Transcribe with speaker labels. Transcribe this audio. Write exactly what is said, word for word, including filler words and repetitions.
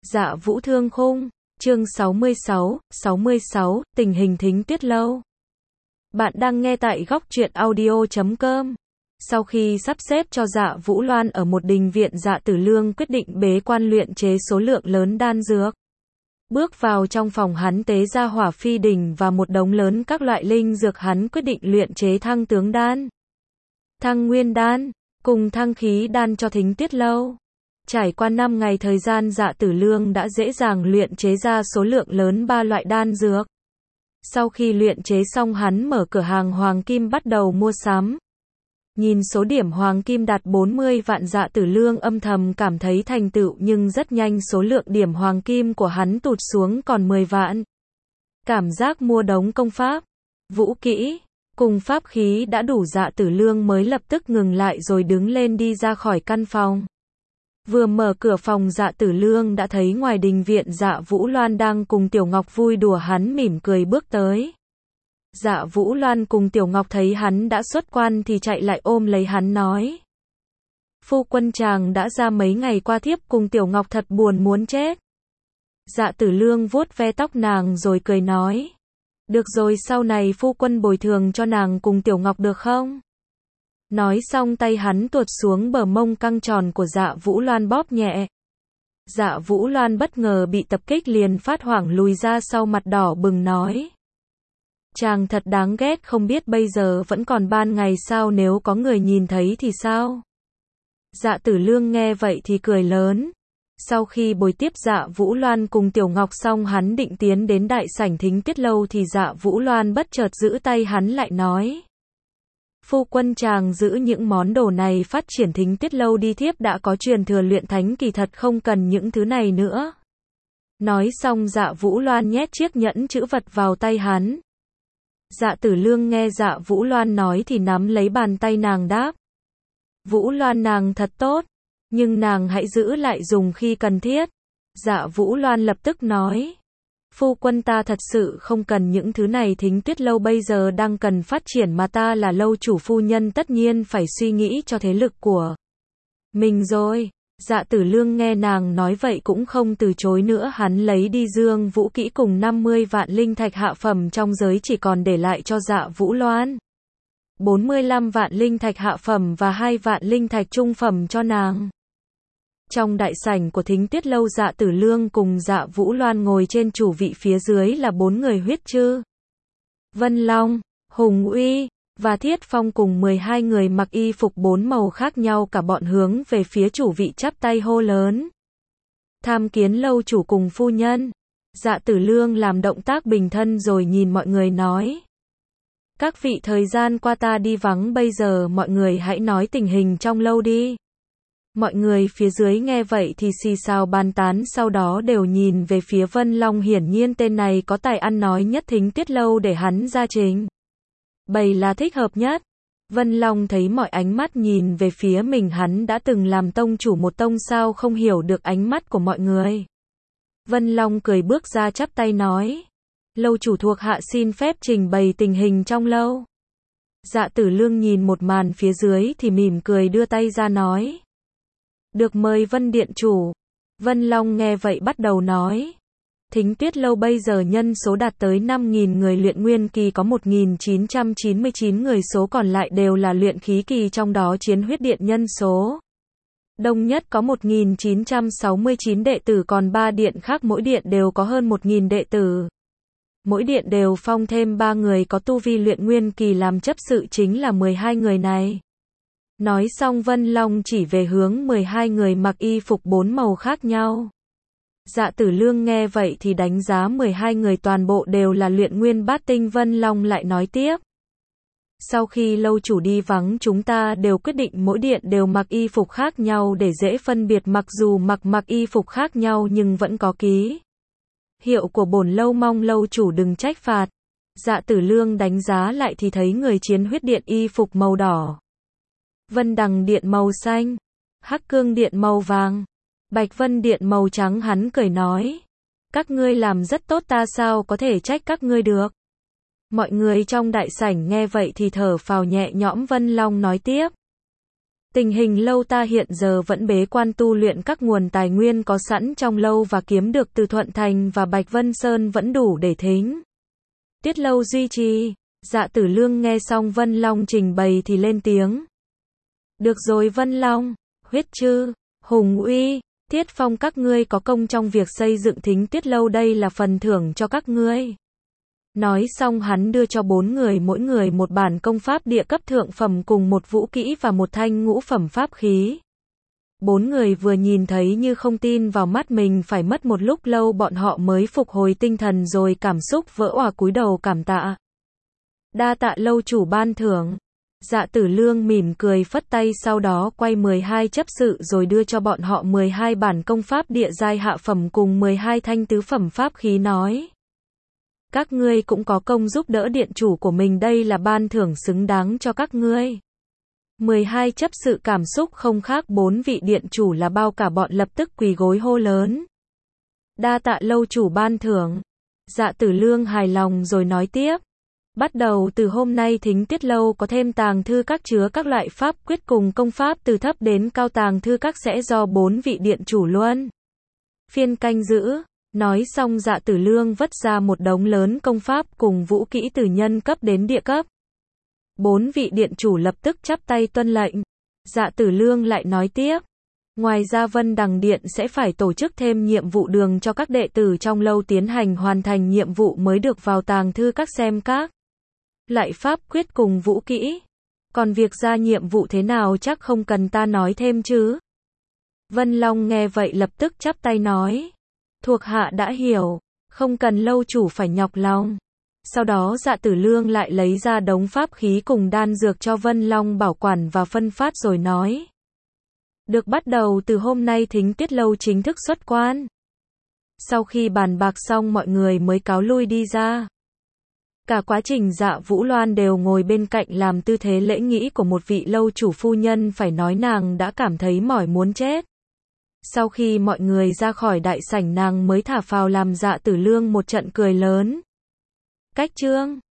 Speaker 1: Dạ Vũ Thương Khung, chương sáu mươi sáu, sáu mươi sáu, tình hình Thính Tuyết Lâu. Bạn đang nghe tại góc truyện audio chấm com. Sau khi sắp xếp cho Dạ Vũ Loan ở một đình viện, Dạ Tử Lương quyết định bế quan luyện chế số lượng lớn đan dược. Bước vào trong phòng, hắn tế ra hỏa phi đỉnh và một đống lớn các loại linh dược. Hắn quyết định luyện chế thăng tướng đan, thăng nguyên đan, cùng thăng khí đan cho Thính Tuyết Lâu. Trải qua năm ngày thời gian, Dạ Tử Lương đã dễ dàng luyện chế ra số lượng lớn ba loại đan dược. Sau khi luyện chế xong, hắn mở cửa hàng hoàng kim bắt đầu mua sắm. Nhìn số điểm hoàng kim đạt bốn mươi vạn, Dạ Tử Lương âm thầm cảm thấy thành tựu, nhưng rất nhanh số lượng điểm hoàng kim của hắn tụt xuống còn mười vạn. Cảm giác mua đống công pháp, vũ kỹ, cùng pháp khí đã đủ, Dạ Tử Lương mới lập tức ngừng lại rồi đứng lên đi ra khỏi căn phòng. Vừa mở cửa phòng, Dạ Tử Lương đã thấy ngoài đình viện Dạ Vũ Loan đang cùng Tiểu Ngọc vui đùa. Hắn mỉm cười bước tới. Dạ Vũ Loan cùng Tiểu Ngọc thấy hắn đã xuất quan thì chạy lại ôm lấy hắn nói: "Phu quân, chàng đã ra mấy ngày qua, thiếp cùng Tiểu Ngọc thật buồn muốn chết." Dạ Tử Lương vuốt ve tóc nàng rồi cười nói: "Được rồi, sau này phu quân bồi thường cho nàng cùng Tiểu Ngọc được không?" Nói xong tay hắn tuột xuống bờ mông căng tròn của Dạ Vũ Loan bóp nhẹ. Dạ Vũ Loan bất ngờ bị tập kích, liền phát hoảng lùi ra sau, mặt đỏ bừng nói: "Chàng thật đáng ghét, không biết bây giờ vẫn còn ban ngày sao, nếu có người nhìn thấy thì sao?" Dạ Tử Lương nghe vậy thì cười lớn. Sau khi bồi tiếp Dạ Vũ Loan cùng Tiểu Ngọc xong, hắn định tiến đến đại sảnh Thính Tuyết Lâu thì Dạ Vũ Loan bất chợt giữ tay hắn lại nói: "Phu quân, chàng giữ những món đồ này phát triển Thính Tuyết Lâu đi, thiếp đã có truyền thừa luyện thánh kỳ, thật không cần những thứ này nữa." Nói xong Dạ Vũ Loan nhét chiếc nhẫn chữ vật vào tay hắn. Dạ Tử Lương nghe Dạ Vũ Loan nói thì nắm lấy bàn tay nàng đáp: "Vũ Loan, nàng thật tốt, nhưng nàng hãy giữ lại dùng khi cần thiết." Dạ Vũ Loan lập tức nói: "Phu quân, ta thật sự không cần những thứ này, Thính Tuyết Lâu bây giờ đang cần phát triển mà ta là lâu chủ phu nhân tất nhiên phải suy nghĩ cho thế lực của mình rồi." Dạ Tử Lương nghe nàng nói vậy cũng không từ chối nữa, hắn lấy đi dương vũ kỹ cùng năm mươi vạn linh thạch hạ phẩm trong giới chỉ, còn để lại cho Dạ Vũ Loan bốn mươi lăm vạn linh thạch hạ phẩm và hai vạn linh thạch trung phẩm cho nàng. Trong đại sảnh của Thính Tuyết Lâu, Dạ Tử Lương cùng Dạ Vũ Loan ngồi trên chủ vị, phía dưới là bốn người huyết chư, Vân Long, Hùng Uy và Thiết Phong cùng mười hai người mặc y phục bốn màu khác nhau. Cả bọn hướng về phía chủ vị chắp tay hô lớn: "Tham kiến lâu chủ cùng phu nhân." Dạ Tử Lương làm động tác bình thân rồi nhìn mọi người nói: "Các vị, thời gian qua ta đi vắng, bây giờ mọi người hãy nói tình hình trong lâu đi." Mọi người phía dưới nghe vậy thì xì xào bàn tán, sau đó đều nhìn về phía Vân Long. Hiển nhiên tên này có tài ăn nói nhất Thính Tuyết Lâu, để hắn ra trình bày là thích hợp nhất. Vân Long thấy mọi ánh mắt nhìn về phía mình, hắn đã từng làm tông chủ một tông, sao không hiểu được ánh mắt của mọi người. Vân Long cười bước ra chắp tay nói: "Lâu chủ, thuộc hạ xin phép trình bày tình hình trong lâu." Dạ Tử Lương nhìn một màn phía dưới thì mỉm cười đưa tay ra nói: "Được, mời Vân điện chủ." Vân Long nghe vậy bắt đầu nói: "Thính Tuyết Lâu bây giờ nhân số đạt tới năm nghìn người, luyện nguyên kỳ có một nghìn chín trăm chín mươi chín người, số còn lại đều là luyện khí kỳ, trong đó Chiến Huyết Điện nhân số đông nhất có một nghìn chín trăm sáu mươi chín đệ tử, còn ba điện khác mỗi điện đều có hơn một nghìn đệ tử. Mỗi điện đều phong thêm ba người có tu vi luyện nguyên kỳ làm chấp sự, chính là mười hai người này." Nói xong Vân Long chỉ về hướng mười hai người mặc y phục bốn màu khác nhau. Dạ Tử Lương nghe vậy thì đánh giá mười hai người toàn bộ đều là luyện nguyên bát tinh. Vân Long lại nói tiếp: "Sau khi lâu chủ đi vắng, chúng ta đều quyết định mỗi điện đều mặc y phục khác nhau để dễ phân biệt, mặc dù mặc mặc y phục khác nhau nhưng vẫn có ký hiệu của bổn lâu, mong lâu chủ đừng trách phạt." Dạ Tử Lương đánh giá lại thì thấy người Chiến Huyết Điện y phục màu đỏ, Vân Đằng Điện màu xanh, Hắc Cương Điện màu vàng, Bạch Vân Điện màu trắng. Hắn cười nói: "Các ngươi làm rất tốt, ta sao có thể trách các ngươi được." Mọi người trong đại sảnh nghe vậy thì thở phào nhẹ nhõm. Vân Long nói tiếp: Tình hình lâu ta hiện giờ vẫn bế quan tu luyện các nguồn tài nguyên có sẵn trong lâu và kiếm được từ Thuận Thành và Bạch Vân Sơn vẫn đủ để thính Tiết lâu duy trì. Dạ Tử Lương nghe xong Vân Long trình bày thì lên tiếng. Được rồi Vân Long, Huyết Trư, Hùng Uy, Tiết Phong các ngươi có công trong việc xây dựng thính tiết lâu, đây là phần thưởng cho các ngươi. Nói xong hắn đưa cho bốn người mỗi người một bản công pháp địa cấp thượng phẩm cùng một vũ kỹ và một thanh ngũ phẩm pháp khí. Bốn người vừa nhìn thấy như không tin vào mắt mình, phải mất một lúc lâu bọn họ mới phục hồi tinh thần rồi cảm xúc vỡ òa cúi đầu cảm tạ. Đa tạ lâu chủ ban thưởng. Dạ Tử Lương mỉm cười phất tay, sau đó quay mười hai chấp sự rồi đưa cho bọn họ mười hai bản công pháp địa giai hạ phẩm cùng mười hai thanh tứ phẩm pháp khí, nói. Các ngươi cũng có công giúp đỡ điện chủ của mình, đây là ban thưởng xứng đáng cho các ngươi. mười hai chấp sự cảm xúc không khác bốn vị điện chủ là bao, cả bọn lập tức quỳ gối hô lớn. Đa tạ lâu chủ ban thưởng. Dạ Tử Lương hài lòng rồi nói tiếp. Bắt đầu từ hôm nay thính tiết lâu có thêm tàng thư các chứa các loại pháp quyết cùng công pháp từ thấp đến cao, tàng thư các sẽ do bốn vị điện chủ luân phiên canh giữ. Nói xong Dạ Tử Lương vất ra một đống lớn công pháp cùng vũ kỹ từ nhân cấp đến địa cấp. Bốn vị điện chủ lập tức chắp tay tuân lệnh. Dạ Tử Lương lại nói tiếp. Ngoài ra Vân Đằng Điện sẽ phải tổ chức thêm nhiệm vụ đường cho các đệ tử trong lâu tiến hành hoàn thành nhiệm vụ mới được vào tàng thư các xem các loại pháp quyết cùng vũ kỹ. Còn việc ra nhiệm vụ thế nào chắc không cần ta nói thêm chứ. Vân Long nghe vậy lập tức chắp tay nói. Thuộc hạ đã hiểu, không cần lâu chủ phải nhọc lòng. Sau đó Dạ Tử Lương lại lấy ra đống pháp khí cùng đan dược cho Vân Long bảo quản và phân phát rồi nói. Được, bắt đầu từ hôm nay thính tiết lâu chính thức xuất quan. Sau khi bàn bạc xong mọi người mới cáo lui đi ra. Cả quá trình Dạ Vũ Loan đều ngồi bên cạnh làm tư thế lễ nghĩ của một vị lâu chủ phu nhân, phải nói nàng đã cảm thấy mỏi muốn chết. Sau khi mọi người ra khỏi đại sảnh nàng mới thả phào làm Dạ Tử Lương một trận cười lớn. Cách chương